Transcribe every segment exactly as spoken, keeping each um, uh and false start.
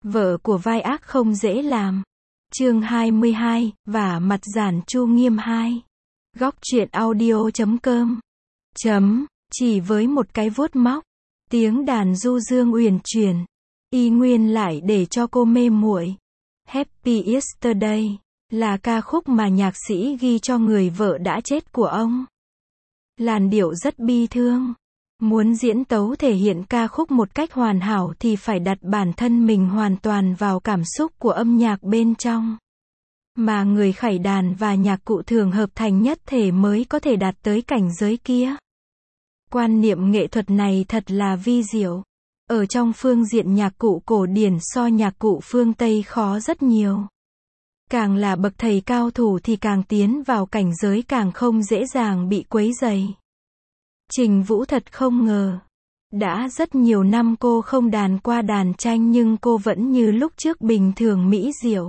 Vợ của vai ác không dễ làm. Chương hai mươi hai, vả mặt Giản Chu Nghiêm hai. Góc truyện audio chấm com. Chấm, chỉ với một cái vuốt móc, tiếng đàn du dương uyển chuyển, y nguyên lại để cho cô mê muội. Happy Yesterday là ca khúc mà nhạc sĩ ghi cho người vợ đã chết của ông. Làn điệu rất bi thương. Muốn diễn tấu thể hiện ca khúc một cách hoàn hảo thì phải đặt bản thân mình hoàn toàn vào cảm xúc của âm nhạc bên trong. Mà người khải đàn và nhạc cụ thường hợp thành nhất thể mới có thể đạt tới cảnh giới kia. Quan niệm nghệ thuật này thật là vi diệu. Ở trong phương diện nhạc cụ cổ điển so nhạc cụ phương Tây khó rất nhiều. Càng là bậc thầy cao thủ thì càng tiến vào cảnh giới càng không dễ dàng bị quấy rầy. Trình Vũ thật không ngờ. Đã rất nhiều năm cô không đàn qua đàn tranh nhưng cô vẫn như lúc trước bình thường mỹ diệu.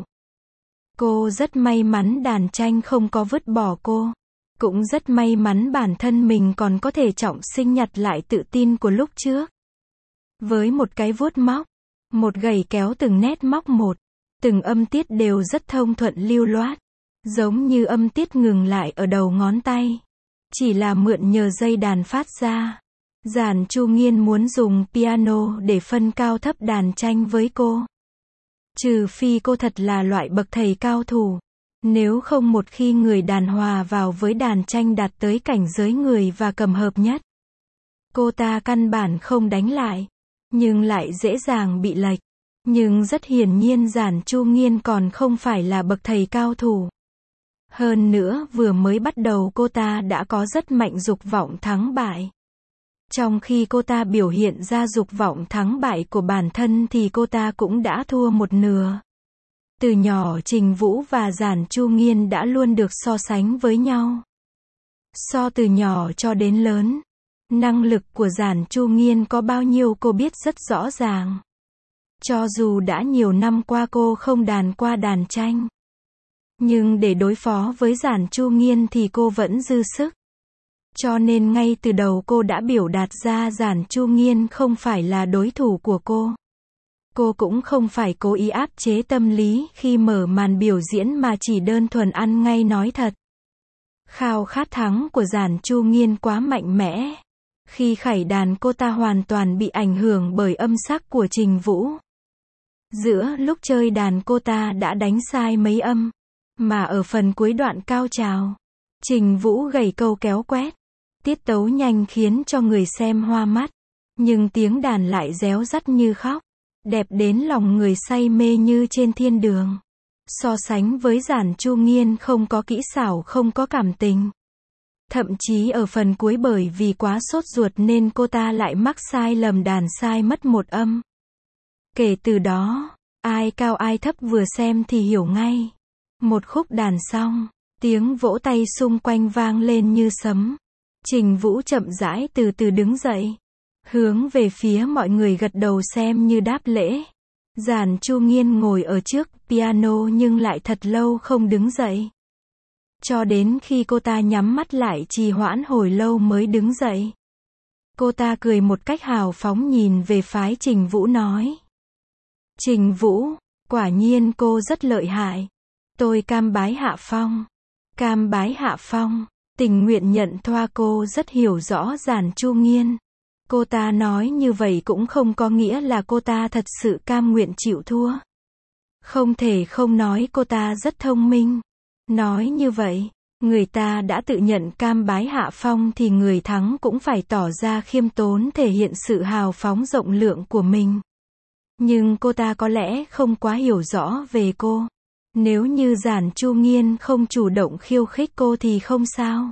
Cô rất may mắn đàn tranh không có vứt bỏ cô. Cũng rất may mắn bản thân mình còn có thể trọng sinh nhặt lại tự tin của lúc trước. Với một cái vuốt móc, một gầy kéo từng nét móc một, từng âm tiết đều rất thông thuận lưu loát. Giống như âm tiết ngừng lại ở đầu ngón tay. Chỉ là mượn nhờ dây đàn phát ra. Giản Chu Nghiên muốn dùng piano để phân cao thấp đàn tranh với cô. Trừ phi cô thật là loại bậc thầy cao thủ. Nếu không một khi người đàn hòa vào với đàn tranh đạt tới cảnh giới người và cầm hợp nhất. Cô ta căn bản không đánh lại. Nhưng lại dễ dàng bị lệch. Nhưng rất hiển nhiên Giản Chu Nghiên còn không phải là bậc thầy cao thủ. Hơn nữa vừa mới bắt đầu cô ta đã có rất mạnh dục vọng thắng bại. Trong khi cô ta biểu hiện ra dục vọng thắng bại của bản thân thì cô ta cũng đã thua một nửa. Từ nhỏ Trình Vũ và Giản Chu Nghiên đã luôn được so sánh với nhau. So từ nhỏ cho đến lớn, năng lực của Giản Chu Nghiên có bao nhiêu cô biết rất rõ ràng. Cho dù đã nhiều năm qua cô không đàn qua đàn tranh. Nhưng để đối phó với Giản Chu Nghiên thì cô vẫn dư sức. Cho nên ngay từ đầu cô đã biểu đạt ra Giản Chu Nghiên không phải là đối thủ của cô. Cô cũng không phải cố ý áp chế tâm lý khi mở màn biểu diễn mà chỉ đơn thuần ăn ngay nói thật. Khao khát thắng của Giản Chu Nghiên quá mạnh mẽ. Khi khải đàn cô ta hoàn toàn bị ảnh hưởng bởi âm sắc của Trình Vũ. Giữa lúc chơi đàn cô ta đã đánh sai mấy âm. Mà ở phần cuối đoạn cao trào, Trình Vũ gảy câu kéo quét. Tiết tấu nhanh khiến cho người xem hoa mắt. Nhưng tiếng đàn lại réo rắt như khóc. Đẹp đến lòng người say mê như trên thiên đường. So sánh với Giản Chu Nghiên không có kỹ xảo không có cảm tình. Thậm chí ở phần cuối bởi vì quá sốt ruột nên cô ta lại mắc sai lầm đàn sai mất một âm. Kể từ đó, ai cao ai thấp vừa xem thì hiểu ngay. Một khúc đàn xong, tiếng vỗ tay xung quanh vang lên như sấm. Trình Vũ chậm rãi từ từ đứng dậy. Hướng về phía mọi người gật đầu xem như đáp lễ. Giản Chu Nghiên ngồi ở trước piano nhưng lại thật lâu không đứng dậy. Cho đến khi cô ta nhắm mắt lại trì hoãn hồi lâu mới đứng dậy. Cô ta cười một cách hào phóng nhìn về phái Trình Vũ nói. Trình Vũ, quả nhiên cô rất lợi hại. Tôi cam bái hạ phong. Cam bái hạ phong, tình nguyện nhận thoa. Cô rất hiểu rõ Giản Chu Nghiên. Cô ta nói như vậy cũng không có nghĩa là cô ta thật sự cam nguyện chịu thua. Không thể không nói cô ta rất thông minh. Nói như vậy, người ta đã tự nhận cam bái hạ phong thì người thắng cũng phải tỏ ra khiêm tốn thể hiện sự hào phóng rộng lượng của mình. Nhưng cô ta có lẽ không quá hiểu rõ về cô. Nếu như Giản Chu Nghiên không chủ động khiêu khích cô thì không sao.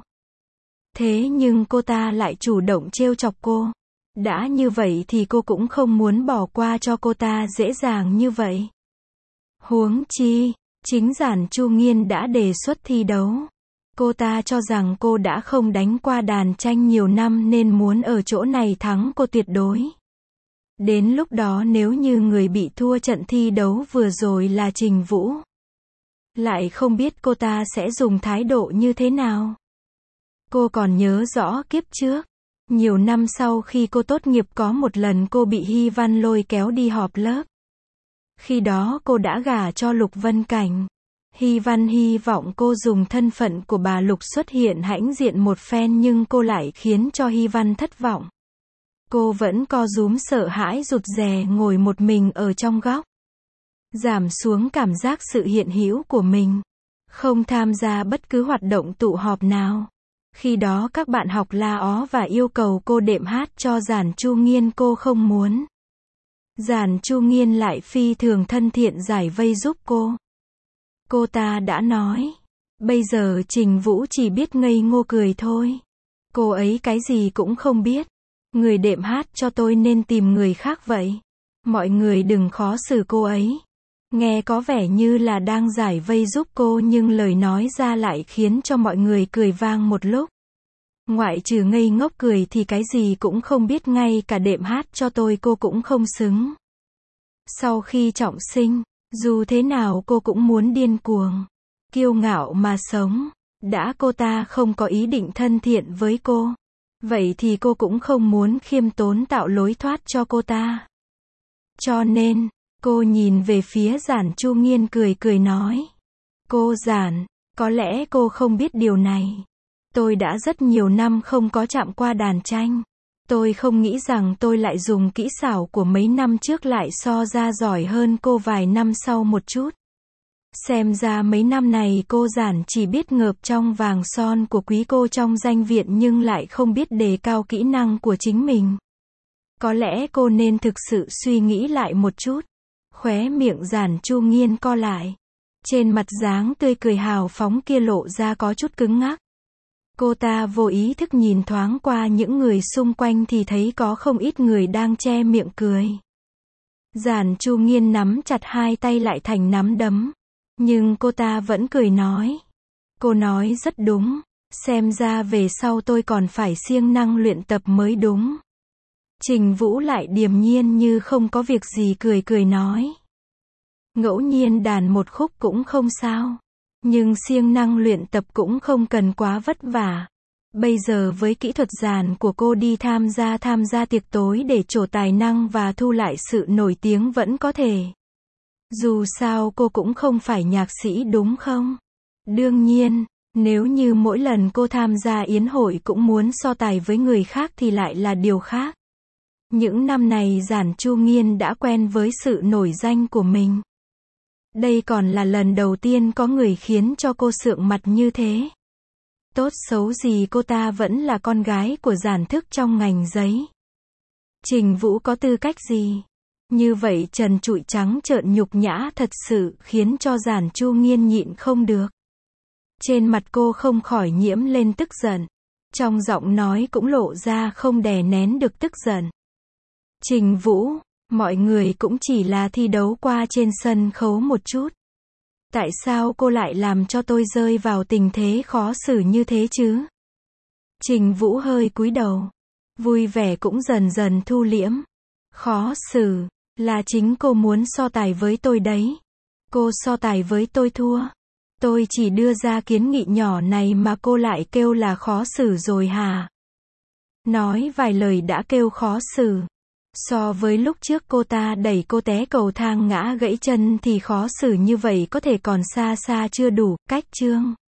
Thế nhưng cô ta lại chủ động trêu chọc cô. Đã như vậy thì cô cũng không muốn bỏ qua cho cô ta dễ dàng như vậy. Huống chi, chính Giản Chu Nghiên đã đề xuất thi đấu. Cô ta cho rằng cô đã không đánh qua đàn tranh nhiều năm nên muốn ở chỗ này thắng cô tuyệt đối. Đến lúc đó nếu như người bị thua trận thi đấu vừa rồi là Trình Vũ, lại không biết cô ta sẽ dùng thái độ như thế nào. Cô còn nhớ rõ kiếp trước. Nhiều năm sau khi cô tốt nghiệp có một lần cô bị Hy Văn lôi kéo đi họp lớp. Khi đó cô đã gả cho Lục Vân Cảnh. Hy Văn hy vọng cô dùng thân phận của bà Lục xuất hiện hãnh diện một phen nhưng cô lại khiến cho Hy Văn thất vọng. Cô vẫn co rúm sợ hãi rụt rè ngồi một mình ở trong góc. Giảm xuống cảm giác sự hiện hữu của mình. Không tham gia bất cứ hoạt động tụ họp nào. Khi đó các bạn học la ó và yêu cầu cô đệm hát cho Giản Chu Nghiên, cô không muốn. Giản Chu Nghiên lại phi thường thân thiện giải vây giúp cô. Cô ta đã nói, bây giờ Trình Vũ chỉ biết ngây ngô cười thôi. Cô ấy cái gì cũng không biết. Người đệm hát cho tôi nên tìm người khác vậy. Mọi người đừng khó xử cô ấy. Nghe có vẻ như là đang giải vây giúp cô nhưng lời nói ra lại khiến cho mọi người cười vang một lúc. Ngoại trừ ngây ngốc cười thì cái gì cũng không biết, ngay cả đệm hát cho tôi cô cũng không xứng. Sau khi trọng sinh, dù thế nào cô cũng muốn điên cuồng, kiêu ngạo mà sống. Đã cô ta không có ý định thân thiện với cô, vậy thì cô cũng không muốn khiêm tốn tạo lối thoát cho cô ta. Cho nên, cô nhìn về phía Giản Chu Nghiên cười cười nói. Cô Giản, có lẽ cô không biết điều này. Tôi đã rất nhiều năm không có chạm qua đàn tranh. Tôi không nghĩ rằng tôi lại dùng kỹ xảo của mấy năm trước lại so ra giỏi hơn cô vài năm sau một chút. Xem ra mấy năm này cô Giản chỉ biết ngợp trong vàng son của quý cô trong danh viện nhưng lại không biết đề cao kỹ năng của chính mình. Có lẽ cô nên thực sự suy nghĩ lại một chút. Khóe miệng Giản Chu Nghiên co lại. Trên mặt dáng tươi cười hào phóng kia lộ ra có chút cứng ngắc. Cô ta vô ý thức nhìn thoáng qua những người xung quanh thì thấy có không ít người đang che miệng cười. Giản Chu Nghiên nắm chặt hai tay lại thành nắm đấm. Nhưng cô ta vẫn cười nói. Cô nói rất đúng. Xem ra về sau tôi còn phải siêng năng luyện tập mới đúng. Trình Vũ lại điềm nhiên như không có việc gì cười cười nói. Ngẫu nhiên đàn một khúc cũng không sao. Nhưng siêng năng luyện tập cũng không cần quá vất vả. Bây giờ với kỹ thuật dàn của cô đi tham gia tham gia tiệc tối để trổ tài năng và thu lại sự nổi tiếng vẫn có thể. Dù sao cô cũng không phải nhạc sĩ đúng không? Đương nhiên, nếu như mỗi lần cô tham gia yến hội cũng muốn so tài với người khác thì lại là điều khác. Những năm này Giản Chu Nghiên đã quen với sự nổi danh của mình. Đây còn là lần đầu tiên có người khiến cho cô sượng mặt như thế. Tốt xấu gì cô ta vẫn là con gái của Giản Thức trong ngành giấy. Trình Vũ có tư cách gì? Như vậy trần trụi trắng trợn nhục nhã thật sự khiến cho Giản Chu Nghiên nhịn không được. Trên mặt cô không khỏi nhiễm lên tức giận. Trong giọng nói cũng lộ ra không đè nén được tức giận. Trình Vũ, mọi người cũng chỉ là thi đấu qua trên sân khấu một chút. Tại sao cô lại làm cho tôi rơi vào tình thế khó xử như thế chứ? Trình Vũ hơi cúi đầu. Vui vẻ cũng dần dần thu liễm. Khó xử, là chính cô muốn so tài với tôi đấy. Cô so tài với tôi thua. Tôi chỉ đưa ra kiến nghị nhỏ này mà cô lại kêu là khó xử rồi hả? Nói vài lời đã kêu khó xử. So với lúc trước cô ta đẩy cô té cầu thang ngã gãy chân thì khó xử như vậy có thể còn xa xa chưa đủ. Cách chương